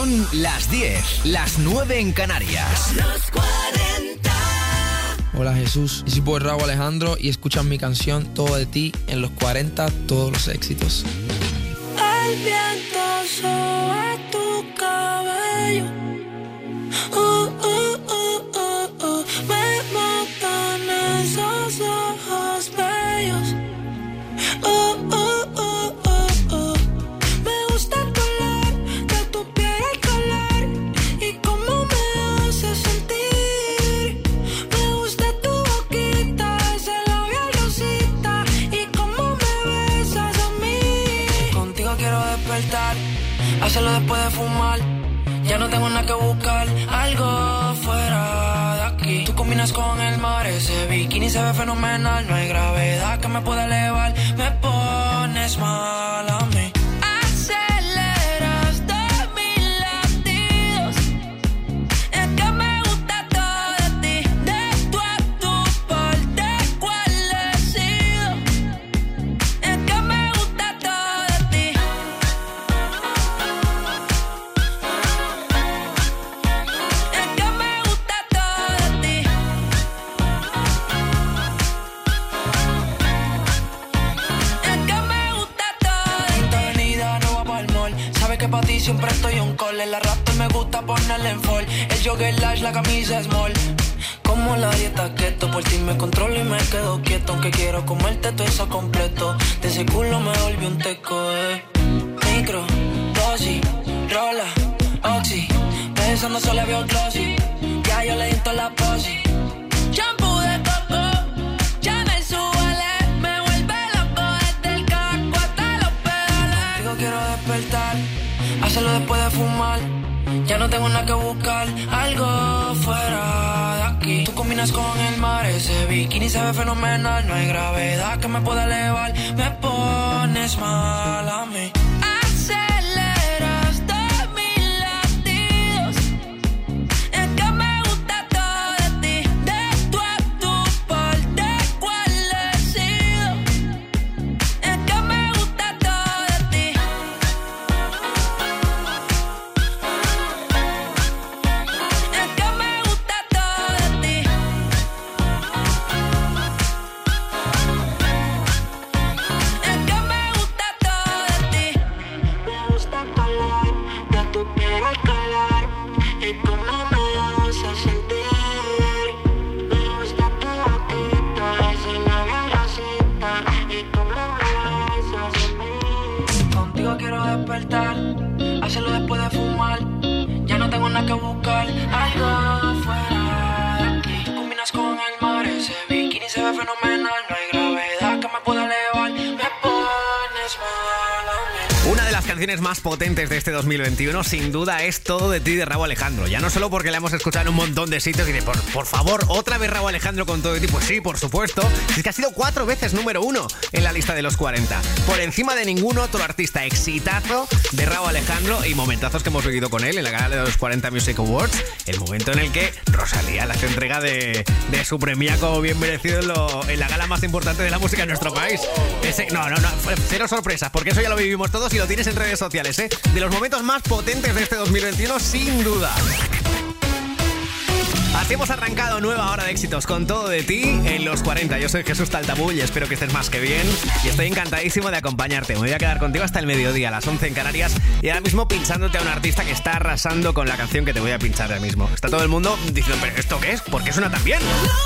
Son las 10, las 9 en Canarias. Los 40. Hola Jesús, y si por Rauw Alejandro y escuchan mi canción Todo de ti en los 40, todos los éxitos. El viento sobre tu cabello. Me matan esos ojos bellos. Me gusta el color de tu piel, el color y cómo me hace sentir. Me gusta tu boquita, ese labial rosita y cómo me besas a mí. Contigo quiero despertar, hacerlo después de fumar. Ya no tengo nada que buscar, algo fuera de aquí. Tú combinas con el mar, ese bikini se ve fenomenal. No hay gravedad que me pueda elevar, me pones mal a mí. Aceleras de mis latidos, es que me gusta todo de ti. De tú a tu parte, ¿cuál he sido? Es que me gusta todo de ti. Pa' ti siempre estoy on call. El arrastre me gusta ponerle en fall. El jogger large, la camisa small. Como la dieta keto, por ti me controlo y me quedo quieto. Aunque quiero comerte todo eso completo. De ese culo me volví un teco, Micro, dosis, rola, oxi. Pensando solo veo glossy. Ya yo le di toda la posi. Shampoo de coco, ya me suele. Me vuelve loco desde el casco hasta los pedales. Contigo quiero despertar, hacerlo después de fumar. Ya no tengo nada que buscar, algo fuera de aquí. Tú combinas con el mar, ese bikini se ve fenomenal. No hay gravedad que me pueda elevar, me pones mal a mí. Aceleras de mis latidos, es que me gusta todo de ti. De tú a tu parte, ¿cuál he sido? Es que me gusta todo de ti. Quiero despertar, hacerlo después de fumar. Ya no tengo nada que buscar, algo fuera de aquí. Tú combinas con el mar, ese bikini se ve fenomenal. No hay gravedad que me pueda elevar, me pones mal a mí. Una de las canciones más potentes de este 2021 sin duda es Todo de ti de Rauw Alejandro. Ya no solo porque la hemos escuchado en un montón de sitios y de por favor, otra vez Rauw Alejandro con Todo de ti. Pues sí, por supuesto. Es que ha sido 4 veces número 1 en la lista de los 40. Por encima de ningún otro artista. Exitazo de Rauw Alejandro y momentazos que hemos vivido con él en la gala de los 40 Music Awards. El momento en el que Rosalía le hace entrega de su premiaco bien merecido en la gala más importante de la música en nuestro país. No, cero sorpresas, porque eso ya lo vivimos todos y lo tienes en redes sociales, de los momentos más potentes de este 2021, sin duda. Así hemos arrancado nueva hora de éxitos con Todo de ti en los 40. Yo soy Jesús Taltabú y espero que estés más que bien. Y estoy encantadísimo de acompañarte. Me voy a quedar contigo hasta el mediodía, a las 11 en Canarias. Y ahora mismo pinchándote a un artista que está arrasando con la canción que te voy a pinchar ahora mismo. Está todo el mundo diciendo, ¿pero esto qué es? ¿Por qué suena tan bien?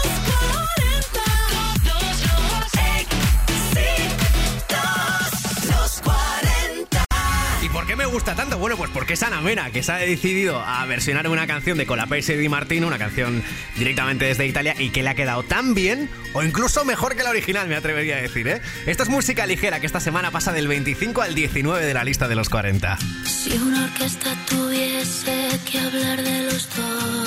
¿Por qué me gusta tanto? Bueno, pues porque es Ana Mena, que se ha decidido a versionar una canción de Colapese y Di Martino, una canción directamente desde Italia, y que le ha quedado tan bien, o incluso mejor que la original, me atrevería a decir, Esto es música ligera, que esta semana pasa del 25 al 19 de la lista de los 40. Si una orquesta tuviese que hablar de los dos,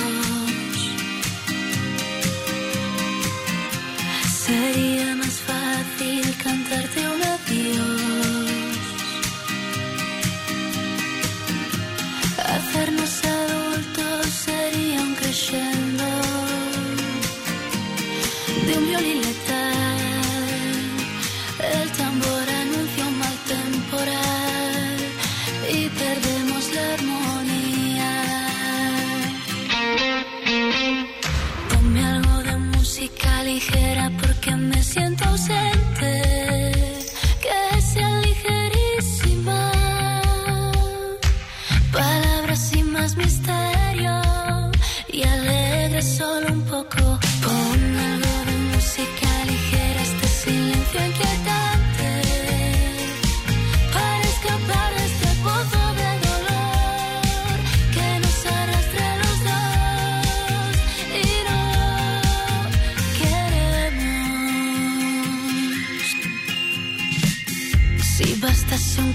sería más fácil cantarte un adiós. Hacernos adultos sería un crescendo de un violín letal. El tambor anuncia un mal temporal y perdemos la armonía.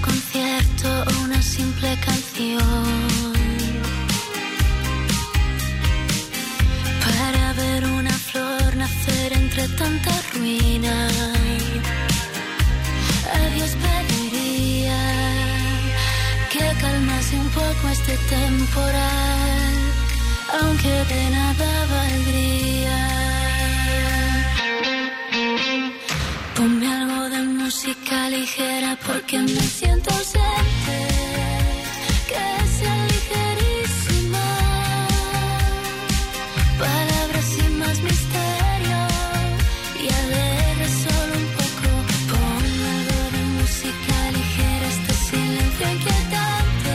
concierto o una simple canción, para ver una flor nacer entre tanta ruina. A Dios pediría que calmase un poco este temporal, aunque de nada valdría. Ponme algo de música ligera porque me siento ausente, que sea ligerísima, palabras sin más misterio y alegre solo un poco. Ponme algo de música ligera, este silencio inquietante,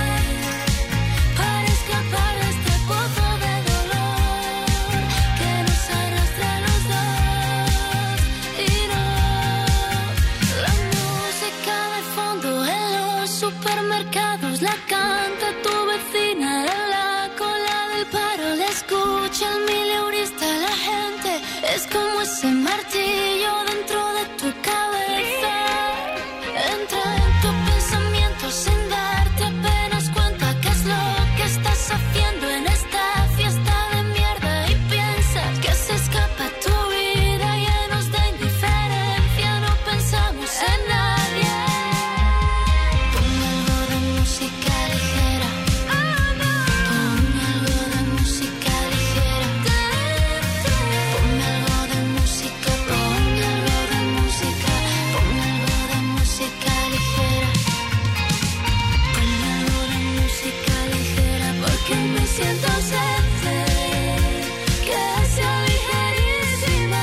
para escapar de este pozo de dolor que nos arrastra a los dos. Y no, la música de fondo en los supermercados la canta tu vecina en la cola del paro, la escucha el mileurista, la gente es como ese martillo dentro de tu cabeza. Entra en tu pensamiento sin darte apenas cuenta qué es lo que estás haciendo en esta fiesta de mierda, y piensas que se escapa tu vida llenos de indiferencia, no pensamos en nadie. Ponme algo de música ligera, ponme algo de música ligera, ponme algo de música, ponme algo de música, ponme algo de música ligera, ponme algo de música ligera porque me siento ausente, que sea ligerísima,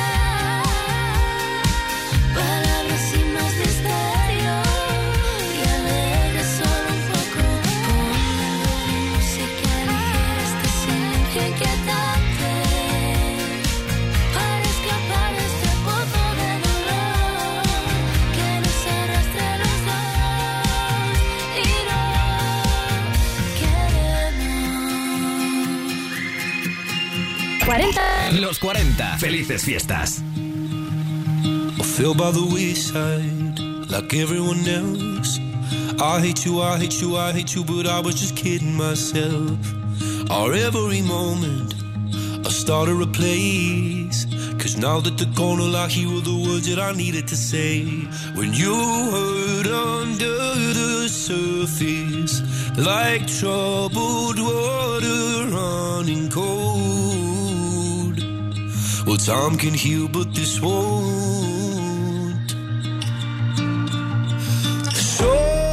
palabras sin más misterio y alegre solo un poco. Ponme algo de música ligera, este silencio inquietante, para escapar de este pozo de dolor que nos arrastra a los dos y no queremos. 40. Los 40. Felices fiestas. I fell by the wayside like everyone else. I hate you, I hate you, I hate you, but I was just kidding myself. Our every moment I started a place, 'cause now that they're gone, all I hear were the words that I needed to say. When you hurt under the surface, like troubled water running cold. Well, time can heal, but this won't. So,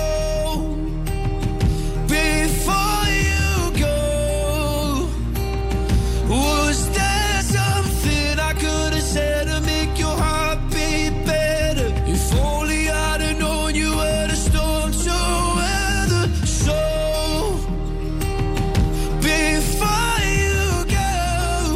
before you go, was there something I could have said to make your heart beat better? If only I'd have known you were the storm to weather. So, before you go,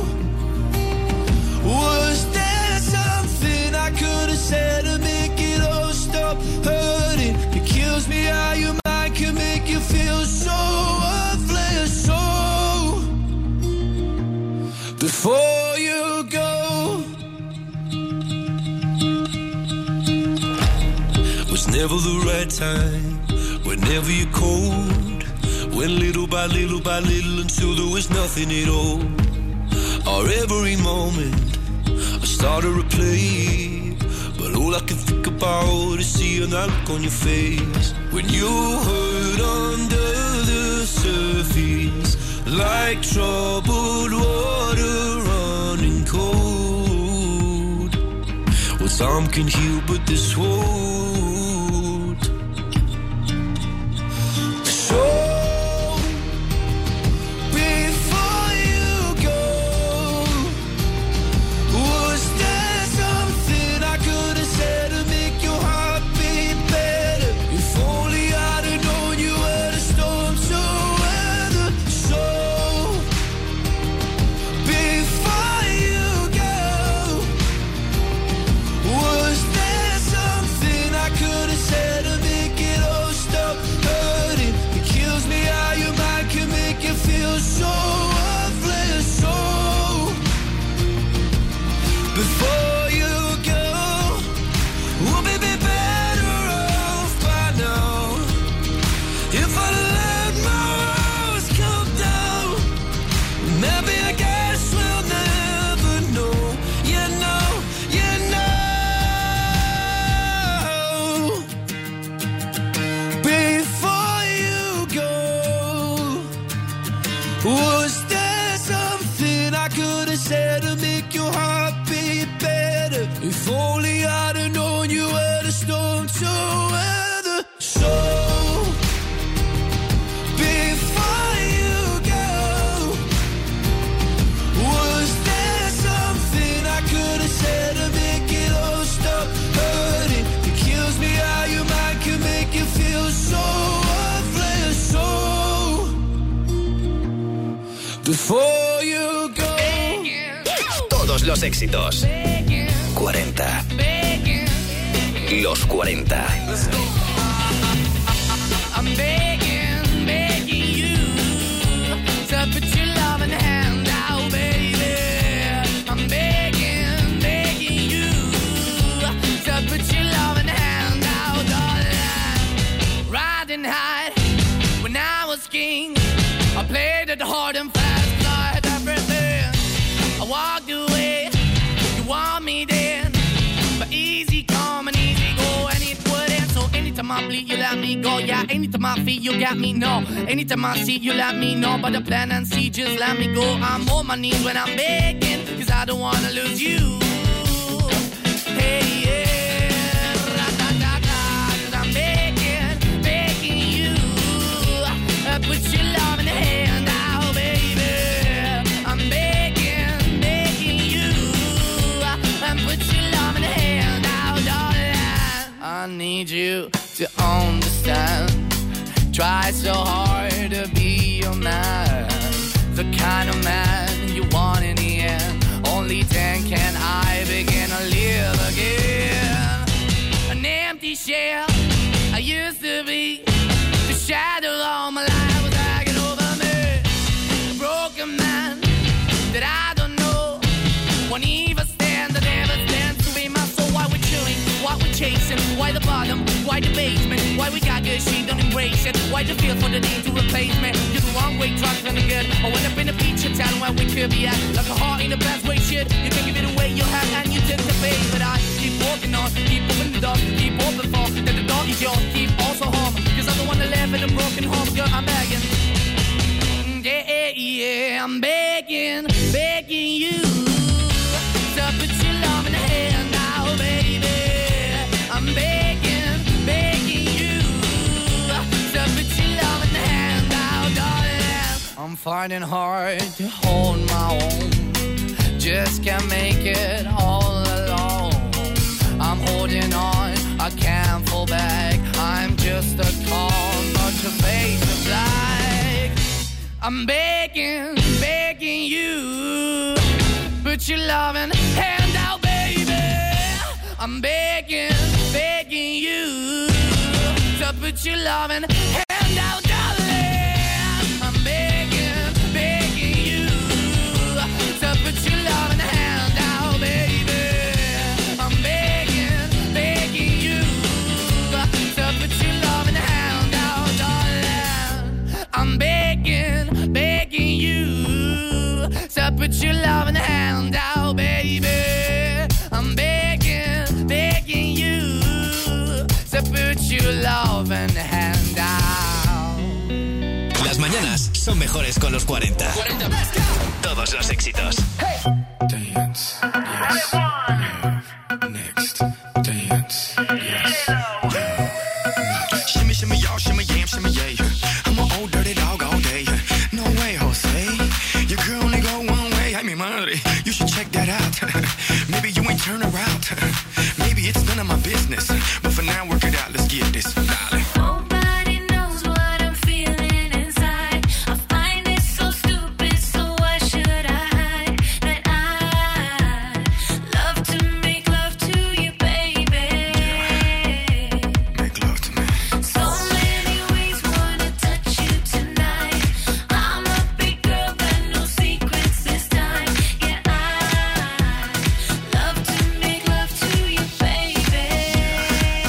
was there something I could have said to make it all stop hurting? It kills me how your mind can make you feel so worthless. So, before you go, was never the right time, whenever you're cold, went little by little by little until there was nothing at all. Our every moment I started to replay, but all I can think about is seeing that look on your face. When you hurt under the surface, like troubled water running cold. Well, time can heal, but this won't. So, before you go, was there something I could have said to make your heart beat better? If only I'd have known you were the storm to weather. So, before you go, was there something so worthless, so before you go. Todos los éxitos. 40. Los 40. I'm begging you to put your love in the hand out, baby. I'm begging you to put your love in the hand out, darling. Riding high when I was king, I played it hard and fast, 'cause I had everything. I walked away, you want me then, but easy come and easy go, and it wouldn't. So anytime I bleed, you let me go. Yeah, anytime I feel, you got me, no. Anytime I see, you let me know. But the plan and see, just let me go. I'm on my knees when I'm begging, 'cause I don't wanna lose you. Hey, yeah, ra-da-da-da, 'cause I'm begging you. Put your love in the hand out, baby. I'm begging you. Put your love in the hand out, darling. I need you to understand. Try so hard to be your man, the kind of man you want in the end. Only then can I begin to live again. An empty shell I used to be, the shadow all my life was hanging over me. A broken man that I don't know won't even stand, that never stands to be my soul. Why we're chewing, why we're chasing, why the bottom, why the basement, why we got good, she don't embrace it, why the feel for the need to replace me. You're the wrong way, trying to good. I went up in a feature town where we could be at, like a heart in the best way, shit. You can give it away, you have, and you tend to pay. But I keep walking on, keep opening the door, keep open for, that the door is yours, keep also home. 'Cause I'm the one that live in a broken home, girl, I'm begging. Yeah, I'm begging you to put your love in the hand now, baby. I'm begging you to put your love in the hand now, darling. I'm fighting hard to hold my own, just can't make it all alone. I'm holding on, I can't fall back. I'm just a call, not your face of black. I'm begging you, put your loving hand out, baby. I'm begging you to put your loving hand out, darling. I'm begging you to put your loving hand out, baby. I'm begging you to put your loving hand out, darling. I'm begging you to put your loving hand out, baby. I'm begging you to put your loving hand out. Las mañanas son mejores con los 40. Todos los éxitos. Dance, yes, love, next, dance, yes, love. Shimmy, shimmy, y'all, shimmy, yam, shimmy, yeah. I'm an old dirty dog all day. No way, Jose. Your girl only go one way. I mean, madre, you should check that out. Maybe you ain't turn around. Maybe it's none of my business. But for now, work it out. Let's get this, darling. Nobody knows what I'm feeling inside. I find it so stupid, so why should I hide that I love to make love to you, baby? Make love to me. So many ways wanna touch you tonight. I'm a big girl, got no secrets this time. Yeah, I love to make love to you, baby.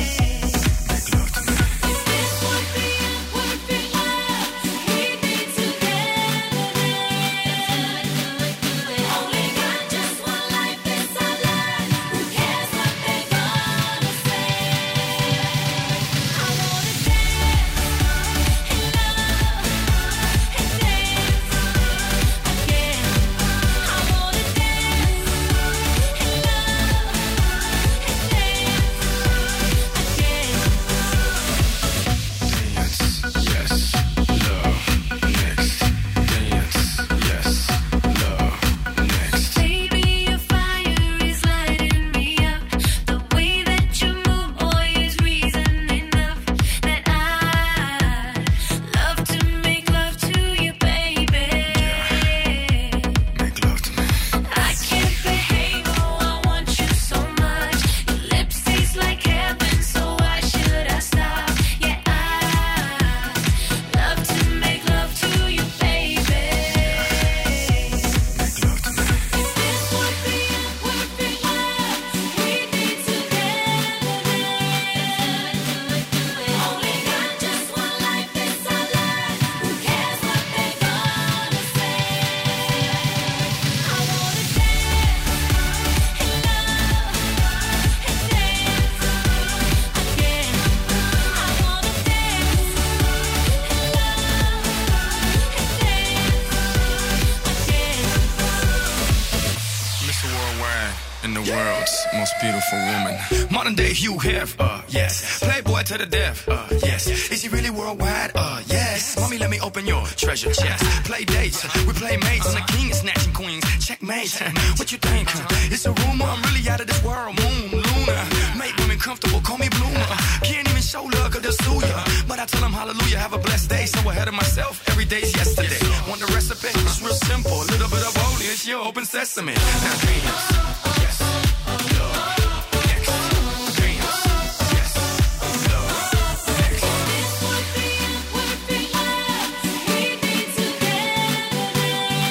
world's most beautiful woman. Modern day Hugh Hef, yes. Playboy to the death, yes. Is he really worldwide? Yes. Mommy, let me open your treasure chest. Play dates, we play mates. I'm the king of snatching queens. Checkmate. What you think? It's a rumor. I'm really out of this world. Moon, Luna. Make women comfortable. Call me Bloomer. Can't even show love 'cause they'll sue ya. But I tell them hallelujah. Have a blessed day. So ahead of myself. Every day's yesterday. Want the recipe? It's real simple. A little bit of holy. It's your open sesame. Now dreams. Yes. Love. Next. Dreams. Yes. Love. Next. This would be a perfect life. We'd be together.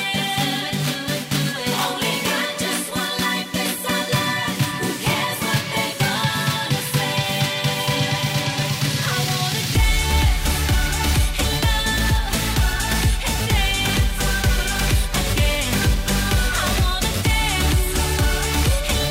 Only got just one life, it's our life. Who cares what they're gonna say? I wanna dance and love and dance again. I wanna dance and love and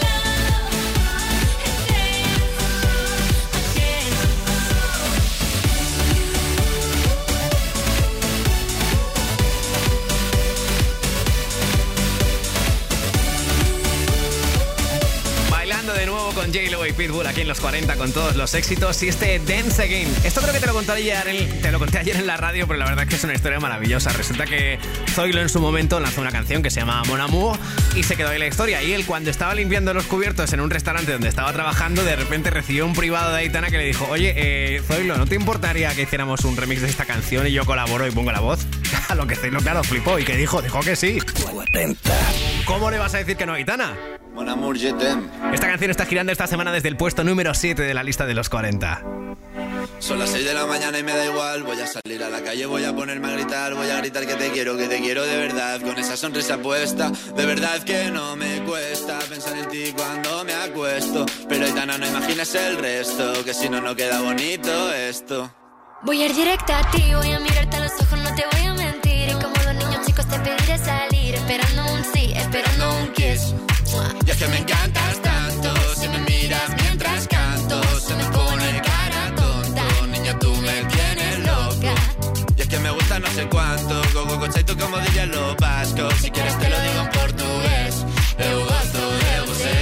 Bailando de nuevo con J-Lo y Pitbull aquí en los 40 con todos los éxitos y este Dance Again. Esto creo que te lo conté ayer en la radio, pero la verdad es que es una historia maravillosa. Resulta que Zoilo en su momento lanzó una canción que se llama Mon Amour y se quedó ahí la historia. Y él, cuando estaba limpiando los cubiertos en un restaurante donde estaba trabajando, de repente recibió un privado de Aitana que le dijo: oye, Zoilo, ¿no te importaría que hiciéramos un remix de esta canción y yo colaboro y pongo la voz? A lo que Zoilo, claro, flipó y que dijo que sí. 40. ¿Cómo le vas a decir que no, Aitana? Mon amour, je t'aime. Esta canción está girando esta semana desde el puesto número 7 de la lista de los 40. Son las 6 de la mañana y me da igual. Voy a salir a la calle, voy a ponerme a gritar. Voy a gritar que te quiero de verdad. Con esa sonrisa puesta, de verdad que no me cuesta pensar en ti cuando me acuesto. Pero Aitana, no imagines el resto, que si no, no queda bonito esto. Voy a ir directa a ti, voy a mirarte a los ojos, no te voy a mentir. Y como los niños chicos te pediré salir, esperando un sí, esperando un kiss. Y es que me encantas tanto, si me miras mientras canto, se me pone cara tonta. Niña, tú me tienes loca. Y es que me gusta no sé cuánto, go conceito como dirían los vascos. Si quieres te lo digo en portugués, eu gosto de você.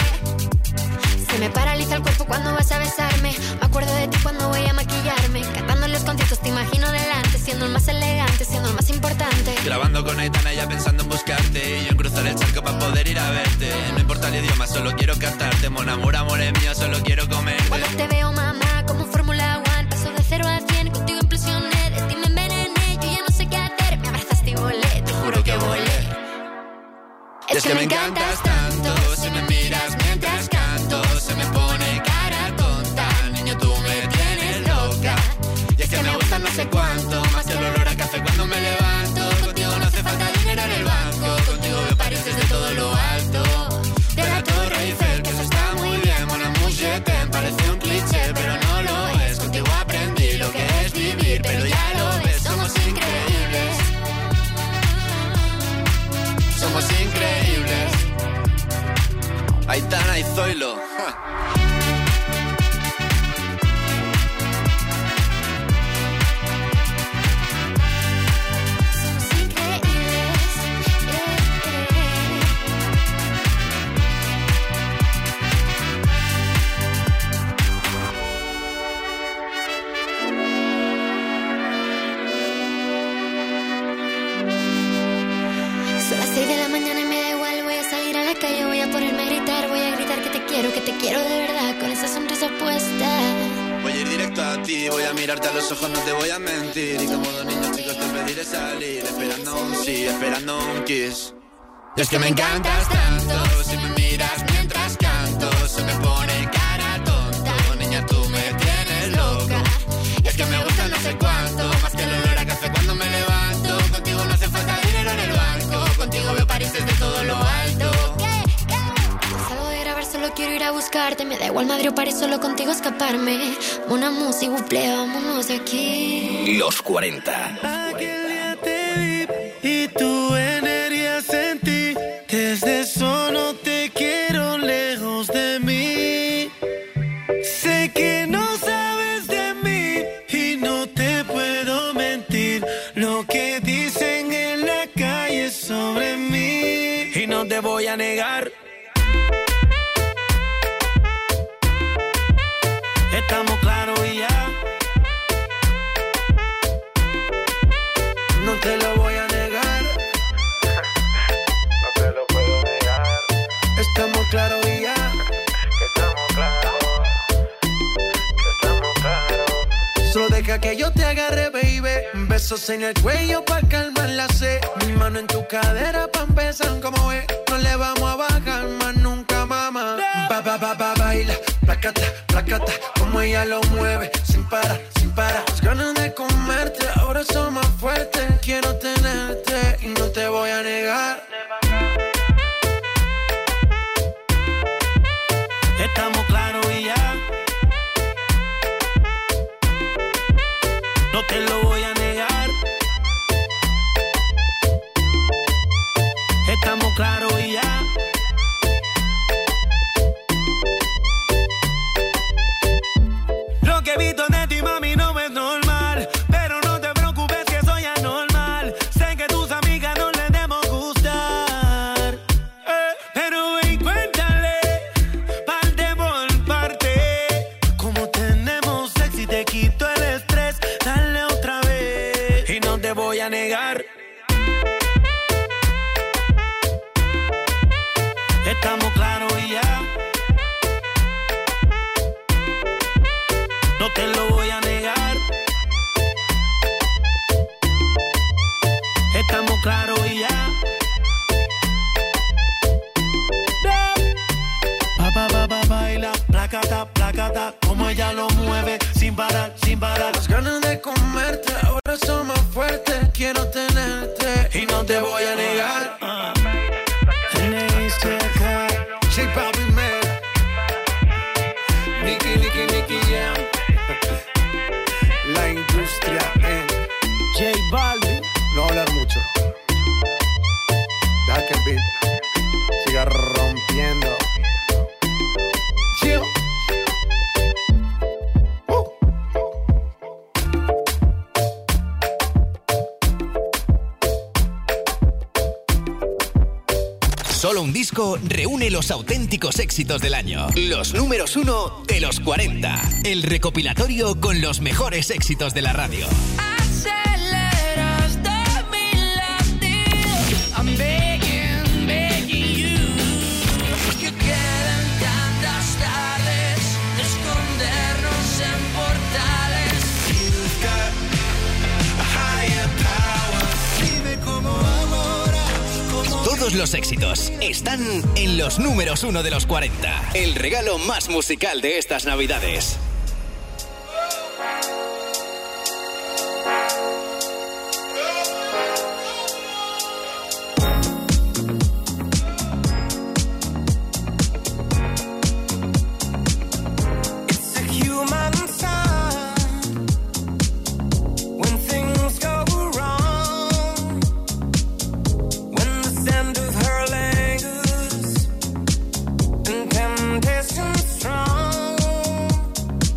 Se me paraliza el cuerpo cuando vas a besarme. Me acuerdo de ti cuando voy a maquillarme. Cantando en los conciertos te imagino delante, siendo el más elegante, siendo el más importante. Grabando con Aitana ya pensando en buscarte, y yo en cruzar el charco para poder ir a verte. No importa el idioma, solo quiero cantarte. Mon amour, amore mío, solo quiero comerte. Cuando te veo, mamá, como Fórmula 1, paso de 0 a 100, contigo impresioné, de ti me envenené, yo ya no sé qué hacer. Me abrazaste y volé, te juro que volé. Es que me encantas tanto, si me miras mientras canto, se me pone cara tonta. Niño, tú me tienes loca. Y es que me gusta no sé cuánto, más que el olor a café cuando me levanto. Contigo no hace falta dinero en el banco, contigo veo París desde todo lo alto. De la Torre Eiffel, que eso está muy bien. Mon amour, je t'aime, parece un cliché, pero no lo es. Contigo aprendí lo que es vivir, pero ya lo ves, somos increíbles. Somos increíbles. Aitana y Zoilo. Somos increíbles. Son las 6 de la mañana y me da igual. Voy a salir a la calle, voy a ponerme a gritar. Voy a gritar que te quiero de verdad, con esa sonrisa puesta. Voy a ir directo a ti, voy a mirarte a los ojos, no te voy a mentir. Y como dos niños chicos te pediré salir, esperando un sí, esperando un kiss. Y es que me encantas tanto, si me miras mientras canto, se me pone cara tonta. Niña, tú me tienes loca. Y es que me gusta no sé cuánto, más que el olor a café cuando me levanto. Contigo no hace falta dinero en el banco, contigo veo París desde todo lo alto. Salgo de grabar, solo quiero ir a buscarte. Me da igual Madrid o París, solo contigo escaparme. Una música, buple, vámonos de aquí. Los 40. Aquel día te vi y tu energía sentí. Desde eso no te quiero lejos de mí. Sé que no sabes de mí y no te puedo mentir. Lo que dicen en la calle sobre mí y no te voy a negar. te agarré, baby. Besos en el cuello pa' calmar la sed. Mi mano en tu cadera pa' empezar, como ves. No le vamos a bajar más nunca, mamá. Baila, placata, placata. Como ella lo mueve, sin parar, sin parar. Las ganas de comerte, ahora son más fuertes. Quiero tenerte y no te voy a negar. Estamos claros y ya. No te lo voy a negar. Estamos claros y ya. Lo que he visto de ti, mami, no es normal. Pero no te preocupes que soy anormal. Sé que tus amigas no les debemos gustar. Pero ven, cuéntale, parte por parte. Como tenemos sexy, te quito el estrés. Dale otra vez. Y no te voy a negar. Estamos claros y ya. No te lo voy a negar. Estamos claros y ya. Baila, placata, placata. Como ella lo mueve, sin parar, sin parar. Las ganas de comerte, ahora son más fuertes. Quiero tenerte y no te voy a negar. J Balvin, man. Nicky, yeah. La industria en J Balvin. no hablar mucho. Deja que el beat siga rompiendo. Chill. Solo un disco reúne los auténticos éxitos del año. Los números 1 de los 40. El recopilatorio con los mejores éxitos de la radio. Aceleras de mi latido. I'm begging, begging you. Que quedan tantas tardes de escondernos en portales. You've got a higher power. Dime cómo ahora. Todos los éxitos están en los números 1 de los 40. El regalo más musical de estas Navidades. It's a human sign when things go wrong. When the scent of her lingers and temptation strong.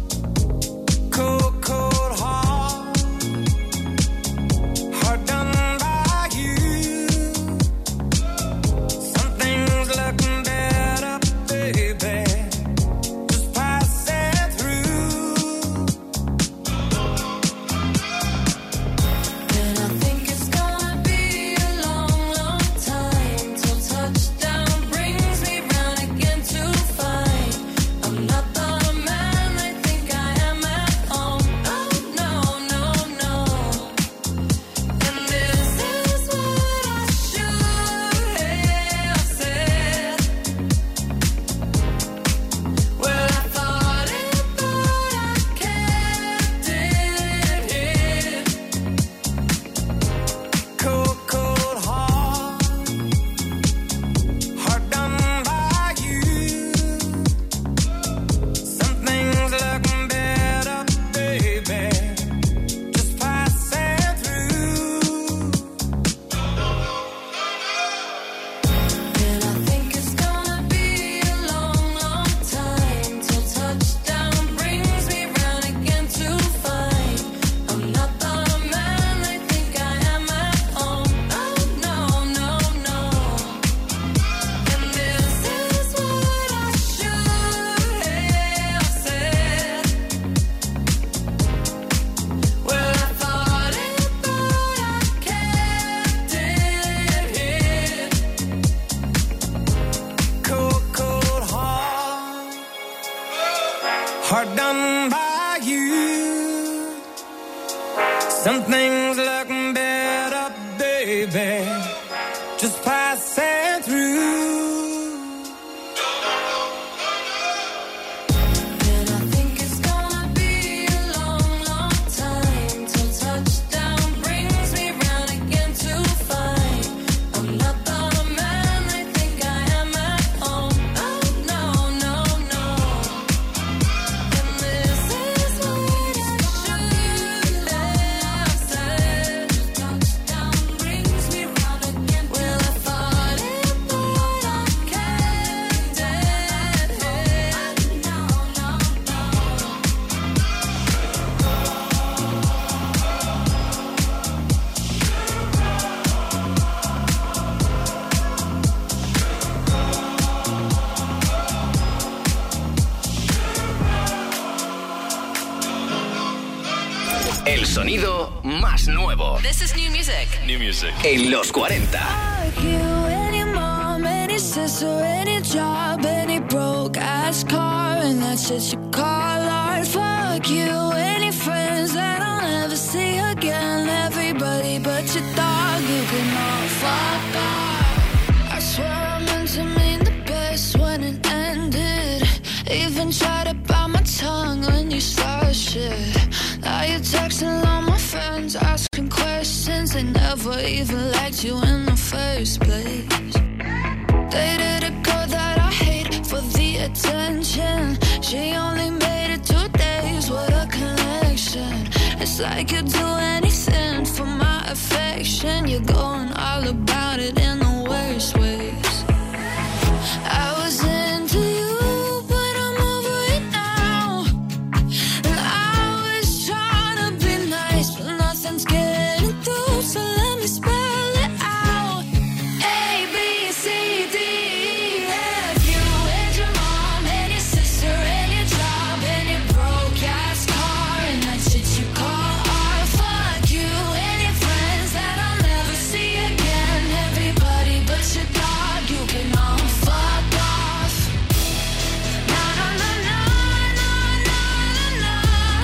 Some things look better, baby, just passing through. El sonido más nuevo. This is new music. New music. En los 40. Fuck you, any mom, any sister, any job, any broke ass car, and that's shit you call art. Fuck you, any friends that I'll never see again. Everybody but your dog, you can all fuck off. I swear I meant to mean the best when it ended. Even tried to bite my tongue when you started shit. Now you're texting all my friends, asking questions. They never even liked you in the first place. Dated a girl that I hate for the attention. She only made it 2 days, what a connection. It's like you'd do anything for my affection. You're going all about it in the worst ways. I was into you, but I'm over it now. And I was trying to be nice, but nothing's getting through, so let me spell it out. A, B, C, D, E, F. You and your mom and your sister and your job and your broke ass car and that shit you call art. Fuck you and your friends that I'll never see again. Everybody but your dog, you can all fuck off. Na na na na na na na na.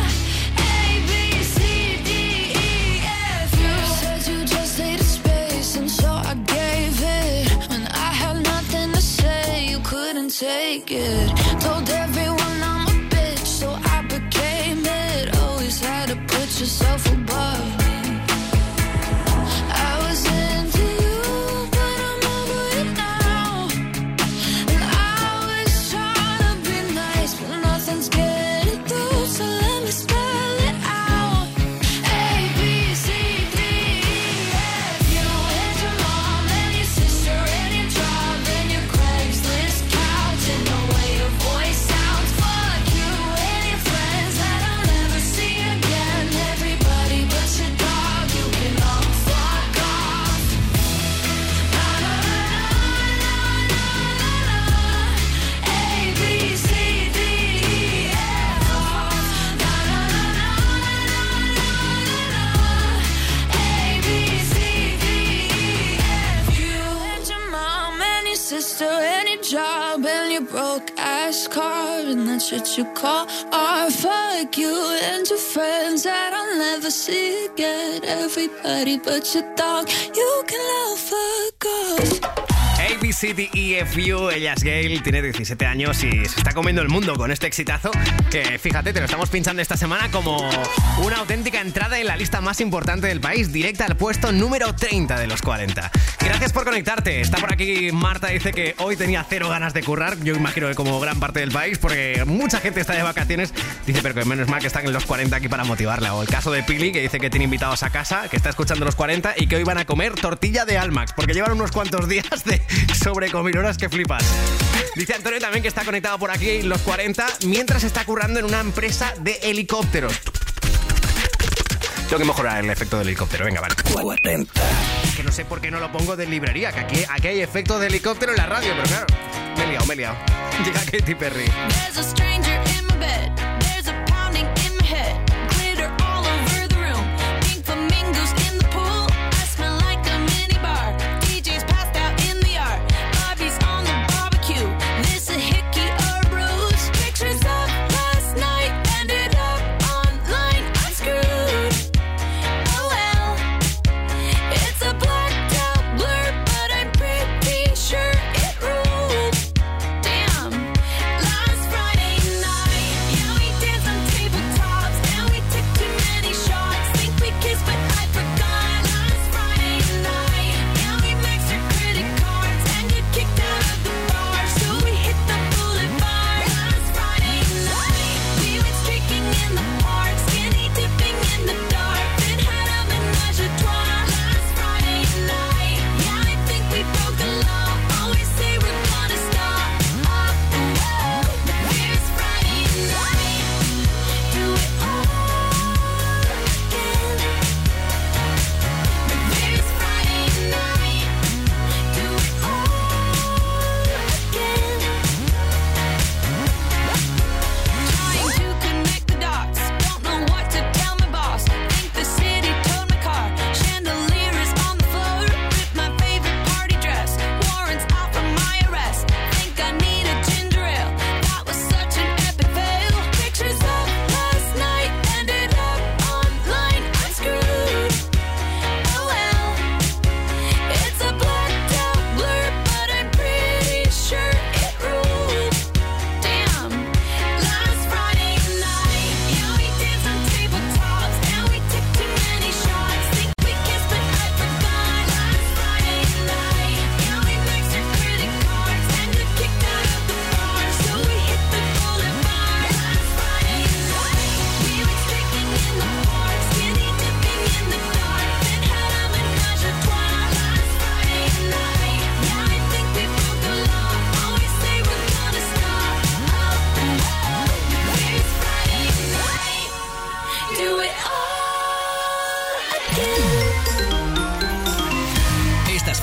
A, B, C, D, E, F. You said you just needed space, and so I gave it. When I had nothing to say, you couldn't take it. Told everyone I'm a bitch, so I became it. Always had to put yourself above me. I was into you, but I'm over it now. And I was trying to be nice, but nothing's getting through, so let me spell it out. A, B, C, D, E, F. You and your mom and your sister and your job and your Craigslist couch and the way your voice sounds. Fuck you and your friends that I'll never see again. Everybody but your dog, you can all fuck off. Na na na na na na na. A, B, C, D, E, F. Na na na na na na na. A, B, C, D, E, F. You and your mom and your sister and your job and your broke ass car and that shit you call art. Fuck you and your friends that I'll never see again. Everybody but your dog, you can all fuck off. ABCDEFU, ella es Gail, tiene 17 años y se está comiendo el mundo con este exitazo que, fíjate, te lo estamos pinchando esta semana como una auténtica entrada en la lista más importante del país, directa al puesto número 30 de los 40. Gracias por conectarte. Está por aquí Marta, dice que hoy tenía cero ganas de currar. Yo imagino que como gran parte del país, porque mucha gente está de vacaciones. Dice, pero que menos mal que están en los 40 aquí para motivarla. O el caso de Pili, que dice que tiene invitados a casa, que está escuchando los 40 y que hoy van a comer tortilla de Almax, porque llevan unos cuantos días de sobrecomilonas que flipas. Dice Antonio también que está conectado por aquí en los 40 mientras está currando en una empresa de helicópteros. Tengo que mejorar el efecto del helicóptero. Venga, vale. 40. Que no sé por qué no lo pongo de librería, que aquí hay efecto de helicóptero en la radio, pero claro, me he liado. Llega Katy Perry. There's a stranger in my bed. There's a pounding in my head. Glitter all over the room. Pink flamingos in the pool. I smell like a mini bar. DJ's passed out in the yard. Bobby's on the barbecue. This a hickey or bruise. Pictures of last night ended up online. I'm screwed.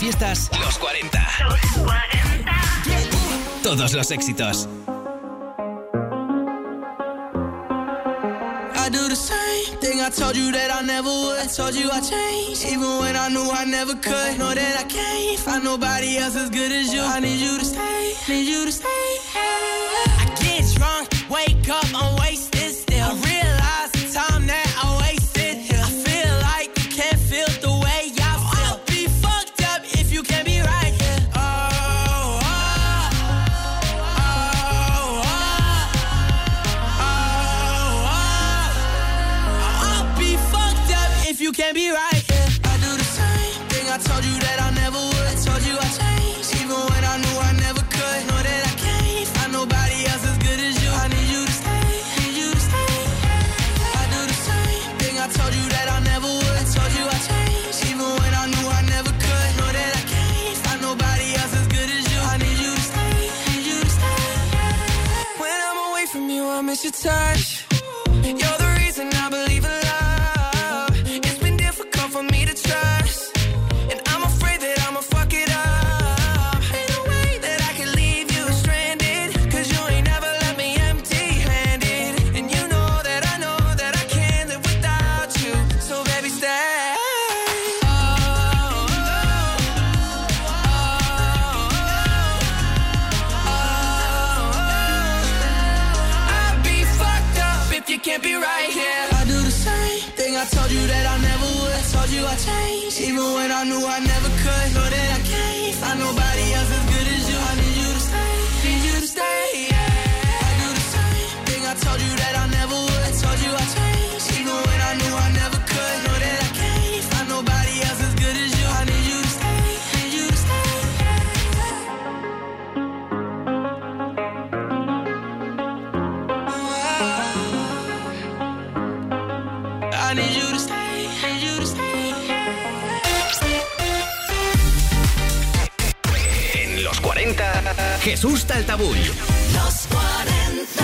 fiestas, los 40. Todos los éxitos. I do the same thing I told you that I never would. I told you I changed, even when I knew I never could. Know that I can't find nobody else as good as you. I need you to stay, need you to stay. I get drunk, wake up, I'm wasted still. I realize the time that I wasted here. I feel like you can't feel the way I feel. I'll be fucked up if you can't be right here. If you can't be right, yeah. I do the same thing I told you that I never would. I told you I changed, even when I knew I never could. Know that I can't find nobody else as good as you. I need you to stay, need you to stay. I do the same thing I told you that I never would. I told you I changed, even when I knew I never could. Know that I can't find nobody else as good as you. I need you to stay, need you to stay. When I'm away from you, I miss your touch. You're the reason I believe in love. For me to trust, and I'm afraid that I'ma fuck it up. Ain't no way that I can leave you stranded, cause you ain't never left me empty-handed. And you know that I can't live without you. So baby, stay. I'd be fucked up if you can't be right here. I do the same thing I told you that I never would. Told you I changed, even when I knew I never could. Know that I can't find nobody else as good as you. I need you to stay, need you to stay, yeah. I do the same thing I told you that I never would. Told you I changed, even when I knew I never could. Know that I can't find nobody else as good as you. I need you to stay, need you to stay. I need you to stay, need you to stay. En los 40, Jesús Taltabull. Los 40.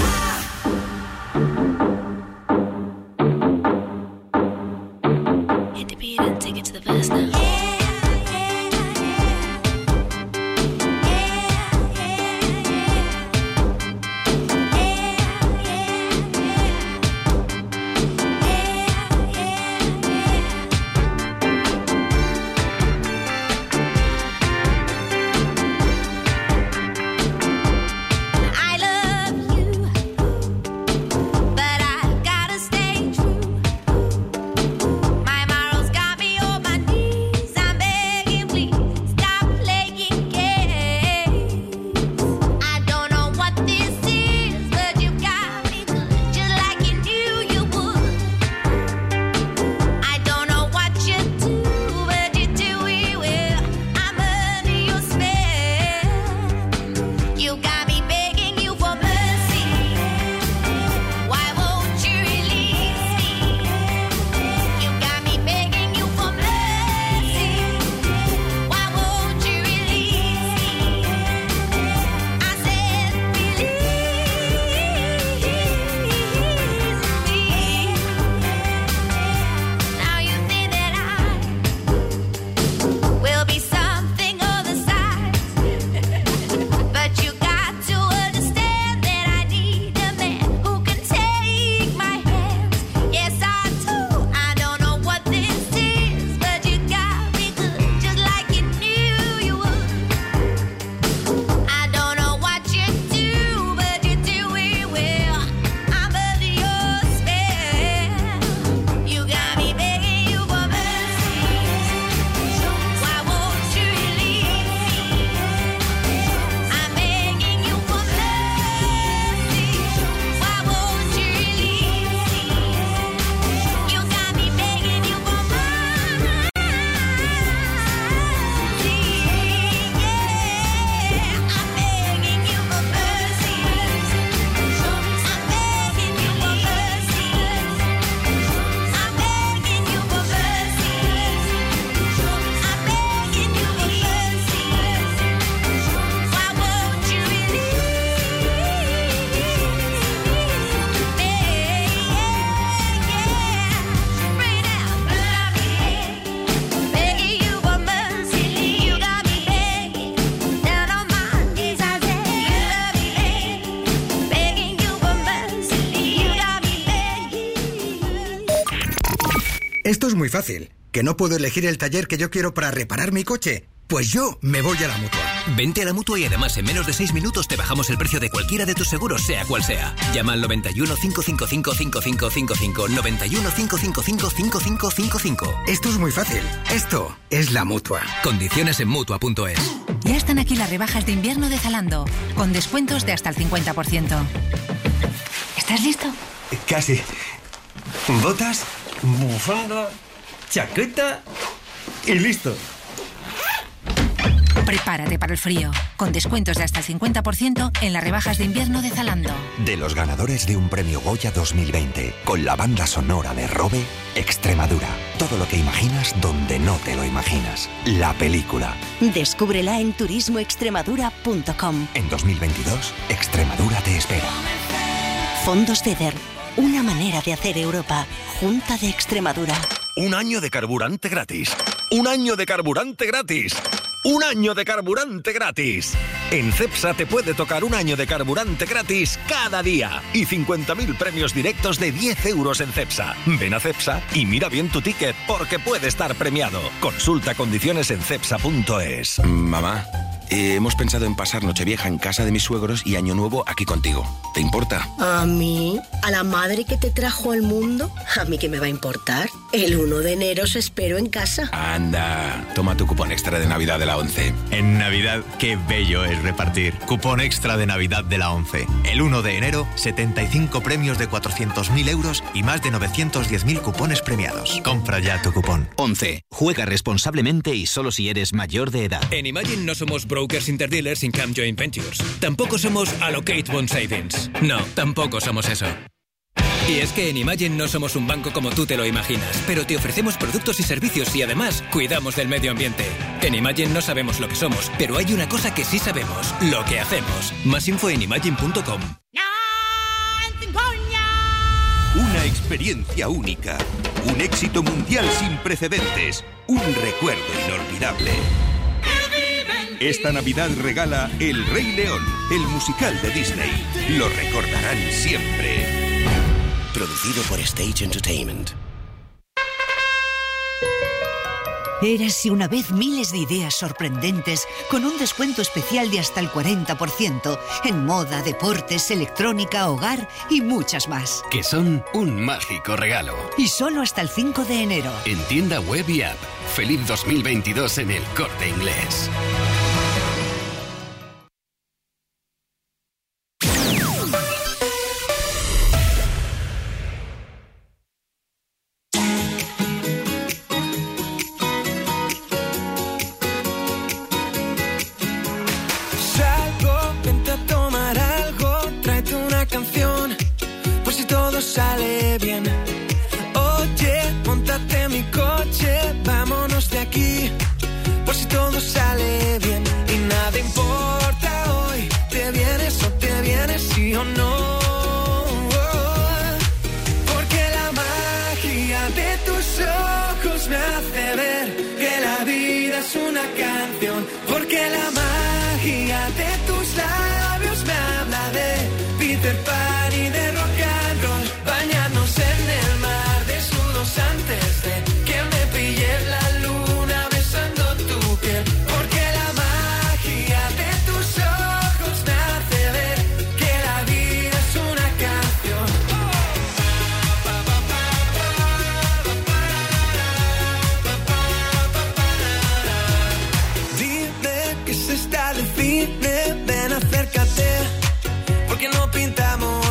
Hit the beat and take it to the verse now. My morals got me on my knees. es muy fácil. ¿Que no puedo elegir el taller que yo quiero para reparar mi coche? Pues yo me voy a la Mutua. Vente a la Mutua y además en menos de 6 minutos te bajamos el precio de cualquiera de tus seguros, sea cual sea. Llama al 91 555 5555. 91 555 5555. Esto es muy fácil. Esto es la Mutua. Condiciones en Mutua.es. Ya están aquí las rebajas de invierno de Zalando, con descuentos de hasta el 50%. ¿Estás listo? Casi. Botas, bufanda, chaqueta y listo. Prepárate para el frío, con descuentos de hasta el 50% en las rebajas de invierno de Zalando. De los ganadores de un premio Goya 2020, con la banda sonora de Robe, Extremadura. Todo lo que imaginas donde no te lo imaginas. La película. Descúbrela en turismoextremadura.com. En 2022, Extremadura te espera. Fondos FEDER. Una manera de hacer Europa. Junta de Extremadura. Un año de carburante gratis. Un año de carburante gratis. ¡Un año de carburante gratis! En Cepsa te puede tocar un año de carburante gratis cada día y 50.000 premios directos de 10 euros en Cepsa. Ven a Cepsa y mira bien tu ticket porque puede estar premiado. Consulta condiciones en cepsa.es. Mamá, hemos pensado en pasar Nochevieja en casa de mis suegros y Año Nuevo aquí contigo. ¿Te importa? ¿A mí? ¿A la madre que te trajo al mundo? ¿A mí qué me va a importar? El 1 de enero os espero en casa. Anda, toma tu cupón extra de Navidad de la 11. En Navidad, qué bello es repartir. Cupón extra de Navidad de la 11. El 1 de enero, 75 premios de 400.000 euros y más de 910.000 cupones premiados. Compra ya tu cupón. 11. Juega responsablemente y solo si eres mayor de edad. En Imagine no somos brokers interdealers Income Joint Ventures. Tampoco somos Allocate Bond Savings. No, tampoco somos eso. Y es que en Imagine no somos un banco como tú te lo imaginas, pero te ofrecemos productos y servicios y además cuidamos del medio ambiente. En Imagine no sabemos lo que somos, pero hay una cosa que sí sabemos, lo que hacemos. Más info en imagine.com. Una experiencia única, un éxito mundial sin precedentes, un recuerdo inolvidable. Esta Navidad regala El Rey León, el musical de Disney. Lo recordarán siempre. Producido por Stage Entertainment. Érase una vez miles de ideas sorprendentes con un descuento especial de hasta el 40% en moda, deportes, electrónica, hogar y muchas más. Que son un mágico regalo. Y solo hasta el 5 de enero. En tienda web y app. Feliz 2022 en El Corte Inglés. Sale bien. Oye, móntate en mi coche, vámonos de aquí, por si todo sale bien. Y nada importa hoy, te vienes sí o no. Porque la magia de tus ojos me hace ver que la vida es una canción. Porque la magia de tus labios me habla de Peter Pan y de rock and roll. Bañarnos en el mar desnudos antes de que me pille la luna besando tu piel. Porque la magia de tus ojos me hace ver que la vida es una canción. Dime que se está de cine, ven acércate, porque no pintamos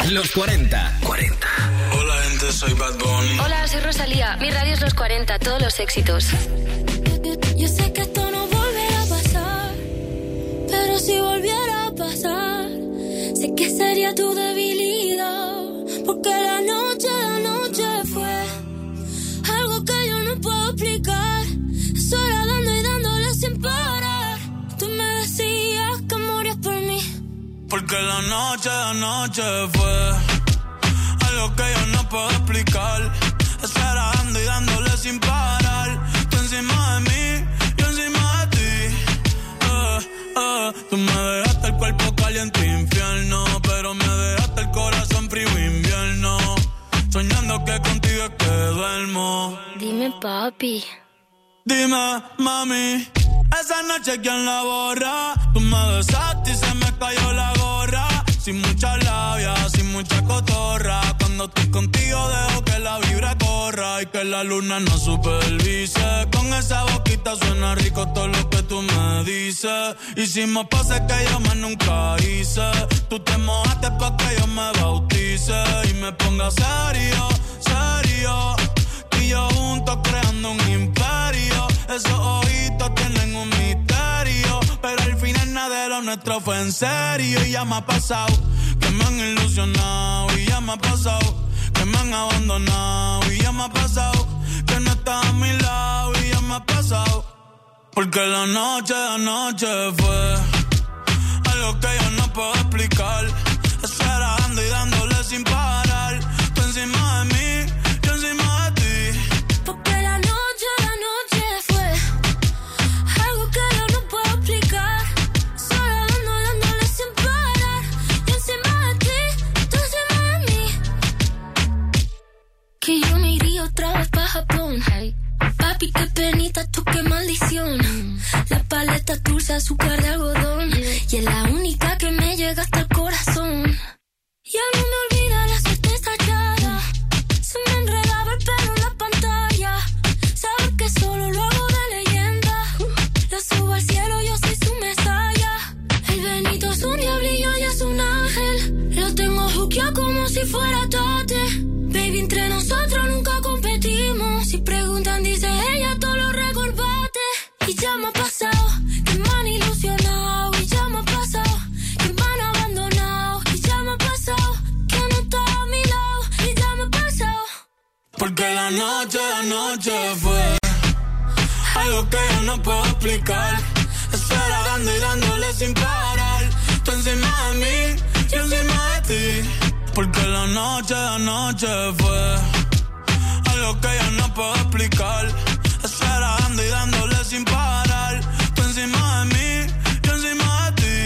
Los 40. Hola gente, soy Bad Bunny. Hola, soy Rosalía. Mi radio es Los 40, todos los éxitos. Yo sé que esto no volverá a pasar, pero si volviera a pasar, sé que sería tu debilidad, porque la noche fue algo que yo no puedo explicar. Sola dando y dándole sin parar. Tú me decías que morías por mí, porque la noche fue algo que yo no puedo explicar. Estar dando y dándole sin parar. Tú encima de mí, yo encima de ti. Tú me dejaste el cuerpo caliente infierno, pero me dejaste el corazón frío invierno. Soñando que contigo es que duermo. Dime papi, dime mami, esa noche quién la borra. Tú me besaste y se me cayó la gorra. Sin mucha labia, sin mucha cotorra. Cuando estoy contigo dejo que la vibra corra y que la luna no supervise. Con esa boquita suena rico todo lo que tú me dices. Hicimos poses que yo más nunca hice. Tú te mojaste pa' que yo me bautice y me ponga serio, serio. Tú y yo juntos creando un imperio. Esos ojitos tienen un misterio, pero al final nada de lo nuestro fue en serio. Y ya me ha pasado que me han ilusionado, y ya me ha pasado que me han abandonado, y ya me ha pasado que no estás a mi lado, y ya me ha pasado. Porque la noche fue algo que yo no puedo explicar. Esperando y dándole sin parar. Tú encima de mí, yo encima de ti. porque la noche fue algo que yo no puedo explicar. Sola dándole sin parar. Yo encima de ti, tú encima de mí. Que yo me iría otra vez pa' Japón. Papi, qué penita, tú qué maldición. La paleta dulce, azúcar de algodón. Y es la única que me llega hasta el corazón. Ya no me olvida la suerte estallada. Se me enredaba el pelo en la pantalla. Sabes que solo lo hago de leyenda. Lo subo al cielo, yo soy su mesaya. El Benito es un diablillo y es un ángel. Lo tengo juqueado como si fuera Tate. Baby, entre nosotros nunca competimos. Si preguntan, dice ella, todo lo recordate. Y ya me ha pasado que me han ilusionado. Y ya me ha pasado que me han abandonado. Y ya me ha pasado que no está a mi lado. Y ya me ha pasado. Porque la noche fue algo que yo no puedo explicar. Esperando y dándole sin parar. Tú encima de mí, yo encima de ti. Porque la noche fue algo que yo no puedo explicar. Esperando y dándole sin parar. Tú encima de mí, yo encima de ti.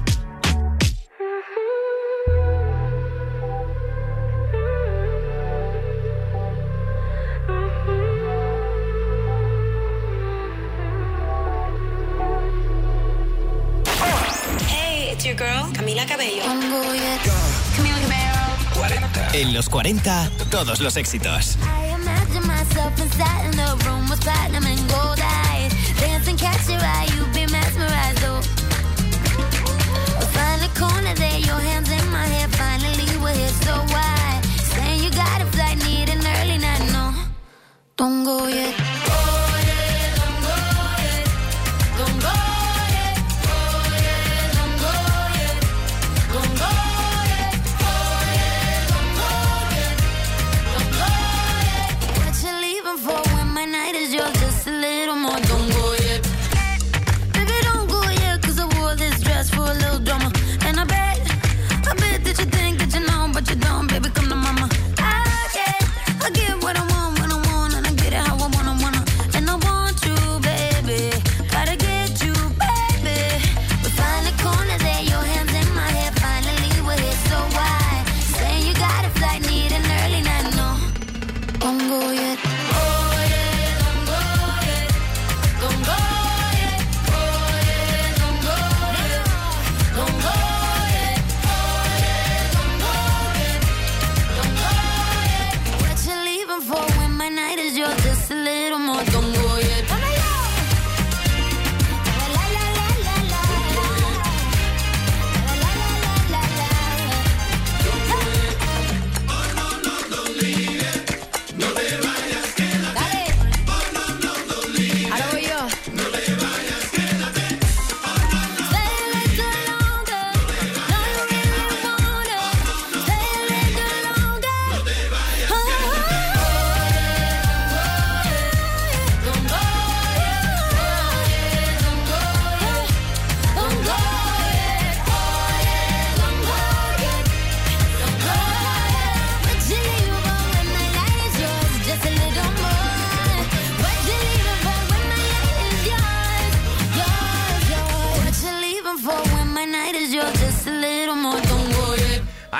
Hey, it's your girl, Camila Cabello. Camila Cabello. 40. En los 40, todos los éxitos. I imagine myself inside in the room with platinum and gold eyes. Dance and catch your eye, you be mesmerized, oh. We'll find a corner there, your hands in my hair. Finally we're here, so why? Saying you got a flight, need an early night, no. Don't go yet. Oh yeah, don't go yet. Don't go yet. Oh yeah, don't go yet. Don't go yet. Oh yeah, don't go yet. Don't go yet. What you leaving for when my night is yours? Just a little more. Don't go yet. Baby, don't go yet, 'cause I wore this dress for a little drama. And I bet that you think that you know, but you don't, baby, come to mama. I get what I want when I want, and I get it how I wanna. And I want you, baby, gotta get you, baby. We find a corner there, your hands in my hair. Finally we're here, so why? Saying you got a flight, need an early night, no. Don't go yet. Oh yeah, don't go yet. Don't go yet. Oh yeah, don't go yet. Don't go yet. Oh yeah, don't go yet. Don't go yet. What you leaving for when my night is yours? Just a little more. Don't go yet.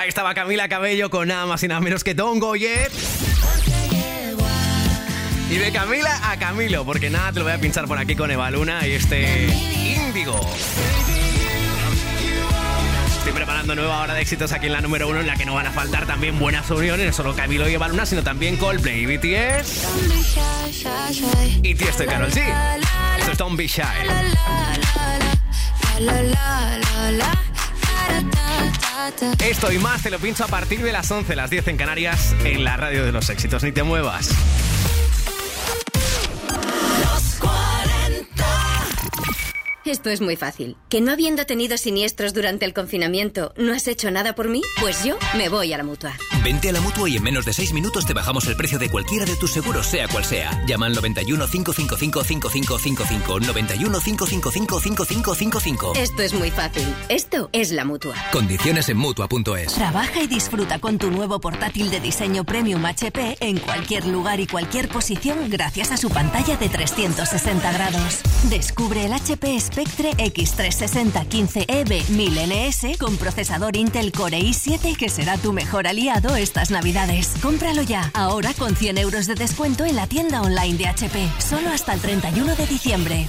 Ahí estaba Camila Cabello con nada más y nada menos que Don't Go Yet. Y de Camila a Camilo, porque nada, te lo voy a pinchar por aquí con Eva Luna y Índigo. Estoy preparando nueva hora de éxitos aquí en la número 1, en la que no van a faltar también buenas uniones, no solo Camilo y Eva Luna, sino también Coldplay y BTS. Y Tiesto y Karol G. Esto es Don't Be Shy. Esto y más te lo pincho a partir de las 11, las 10 en Canarias, en la radio de los éxitos. Ni te muevas. Esto es muy fácil. ¿Que no habiendo tenido siniestros durante el confinamiento no has hecho nada por mí? Pues yo me voy a la Mutua. Vente a la Mutua y en menos de 6 minutos te bajamos el precio de cualquiera de tus seguros, sea cual sea. Llama al 91 555 5555. 91 555 5555. Esto es muy fácil. Esto es la Mutua. Condiciones en Mutua.es. Trabaja y disfruta con tu nuevo portátil de diseño Premium HP en cualquier lugar y cualquier posición gracias a su pantalla de 360 grados. Descubre el HP Spectre X360 15EB 1000NS con procesador Intel Core i7 que será tu mejor aliado estas navidades. Cómpralo ya, ahora con 100 euros de descuento en la tienda online de HP, solo hasta el 31 de diciembre.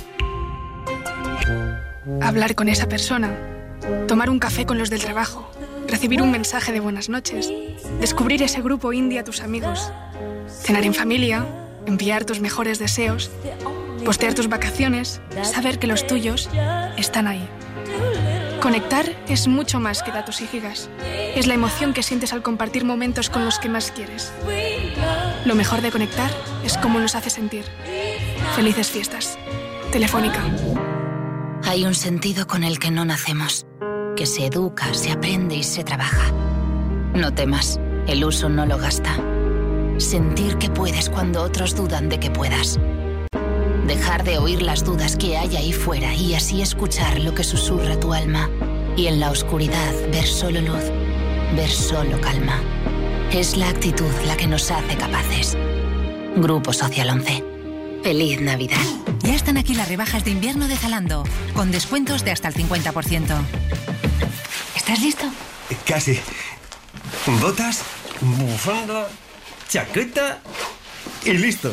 Hablar con esa persona, tomar un café con los del trabajo, recibir un mensaje de buenas noches, descubrir ese grupo indie a tus amigos, cenar en familia, enviar tus mejores deseos, postear tus vacaciones, saber que los tuyos están ahí. Conectar es mucho más que datos y gigas. Es la emoción que sientes al compartir momentos con los que más quieres. Lo mejor de conectar es cómo nos hace sentir. Felices fiestas. Telefónica. Hay un sentido con el que no nacemos, que se educa, se aprende y se trabaja. No temas, el uso no lo gasta. Sentir que puedes cuando otros dudan de que puedas. Dejar de oír las dudas que hay ahí fuera y así escuchar lo que susurra tu alma. Y en la oscuridad ver solo luz, ver solo calma. Es la actitud la que nos hace capaces. Grupo Social 11. ¡Feliz Navidad! Ya están aquí las rebajas de invierno de Zalando, con descuentos de hasta el 50%. ¿Estás listo? Casi. Botas, bufanda, chaqueta y listo.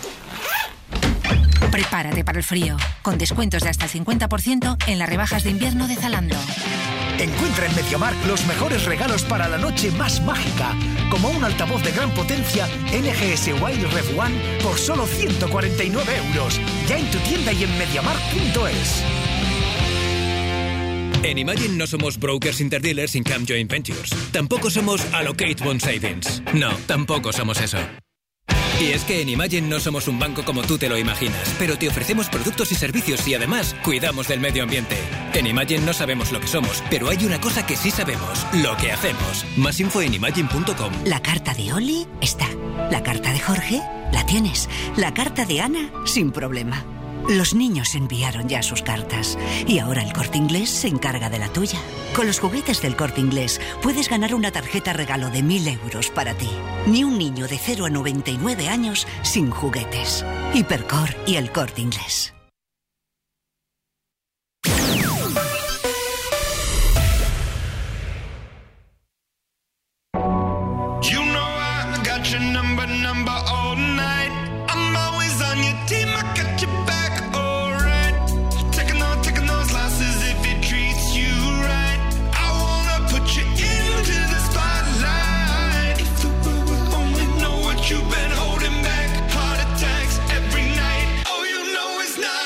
Prepárate para el frío, con descuentos de hasta el 50% en las rebajas de invierno de Zalando. Encuentra en MediaMarkt los mejores regalos para la noche más mágica, como un altavoz de gran potencia NGS Wild Rev One por solo 149 euros. Ya en tu tienda y en MediaMarkt.es. En Imagine no somos brokers interdealers sin Camp Joint Ventures. Tampoco somos Allocate Bond Savings. No, tampoco somos eso. Y es que en Imagine no somos un banco como tú te lo imaginas, pero te ofrecemos productos y servicios y además cuidamos del medio ambiente. En Imagine no sabemos lo que somos, pero hay una cosa que sí sabemos, lo que hacemos. Más info en imagine.com. La carta de Oli está. La carta de Jorge la tienes. La carta de Ana sin problema. Los niños enviaron ya sus cartas y ahora el Corte Inglés se encarga de la tuya. Con los juguetes del Corte Inglés puedes ganar una tarjeta regalo de 1.000 euros para ti. Ni un niño de 0 a 99 años sin juguetes. Hipercor y el Corte Inglés. You've been holding back heart attacks every night. Oh, you know it's not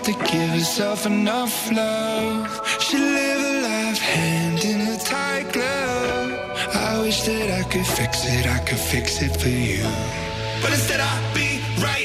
to give herself enough love. She live a life hand in a tight glove. I wish that I could fix it for you. But instead I be right